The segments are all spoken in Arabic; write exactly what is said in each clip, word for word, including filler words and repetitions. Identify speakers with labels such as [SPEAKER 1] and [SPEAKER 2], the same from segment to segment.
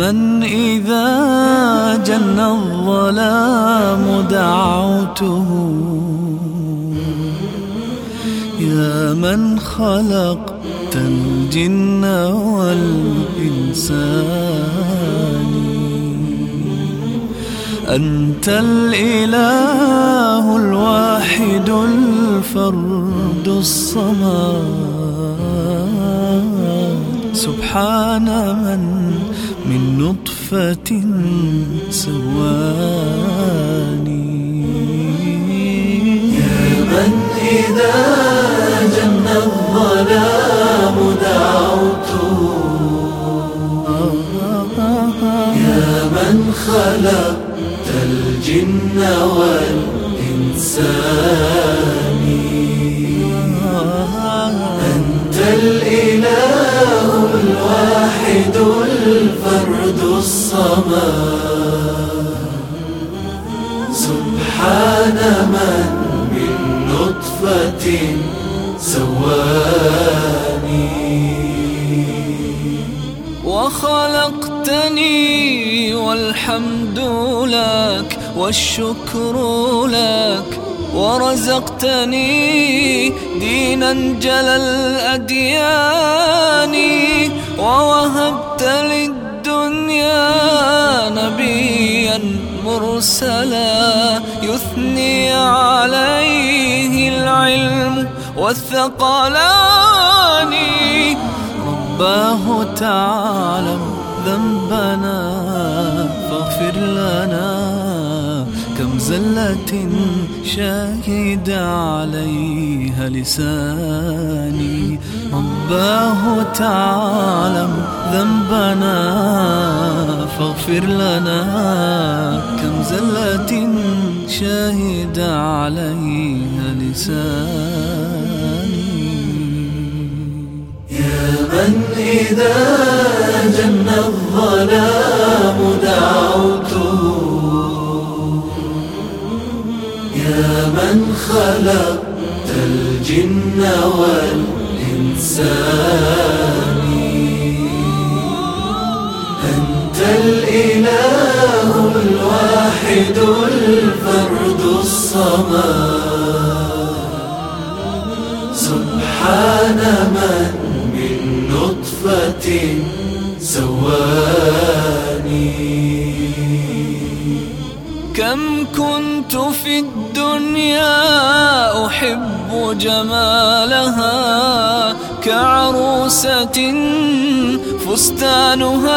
[SPEAKER 1] من إذا جن الظلام دعوته، يا من خلقت الجن والإنسان. أنت الإله الواحد الفرد الصمد، سبحان من من نطفة سواني.
[SPEAKER 2] يا من إذا جن الظلام دعوته، يا من خلقت الجن والإنسان. أنت الإله الواحد الفرد الصمد، سبحان من من نطفة سواني.
[SPEAKER 1] وخلقتني والحمد لك والشكر لك، ورزقتني دينا جل الأديان، ووهبت للدنيا نبيا مرسلا يثني عليه العلم والثقلان. رباه تعلم ذنبنا فاغفر لنا، كم زلة شهد عليها لساني. رباه تعلم ذنبنا فاغفر لنا، كم زلة شهد عليها لساني.
[SPEAKER 2] يا من إذا جن الظلام دعوته، يا من خلقت الجن والإنسان. أنت الإله الواحد الفرد الصمد، سبحان من من نطفة سواني.
[SPEAKER 1] كم كنت في الدنيا أحب جمالها، كعروسة فستانها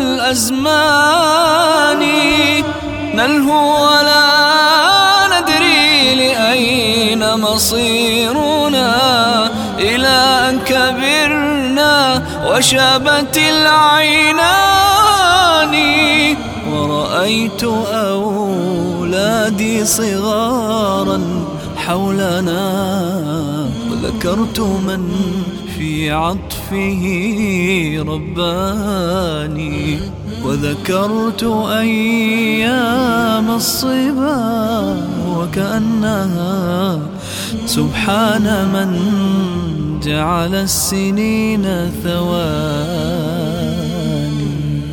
[SPEAKER 1] الأزمان. نلهو ولا ندري لأين مصيرنا، إلى أن كبرنا وشابت العينان. ورأيت أولادي صغارا حولنا، وذكرت من في عطفه رباني. وذكرت أيام الصبا وكأنها سبحان من جعل السنين ثواني.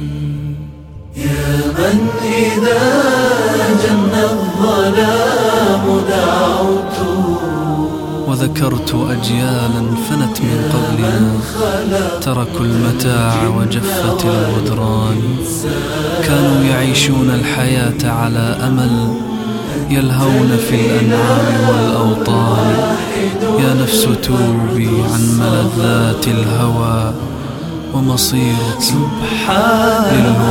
[SPEAKER 2] يا من إذا جن الظلام دعوته،
[SPEAKER 1] وذكرت أجيالا فنت من قبلنا، تركوا المتاع وجفت الغدران. كانوا يعيشون الحياة على أمل، يلهون في الأنعام والأوطان. يا نفس توبي عن ملذات الهوى، ومصيرك للهدى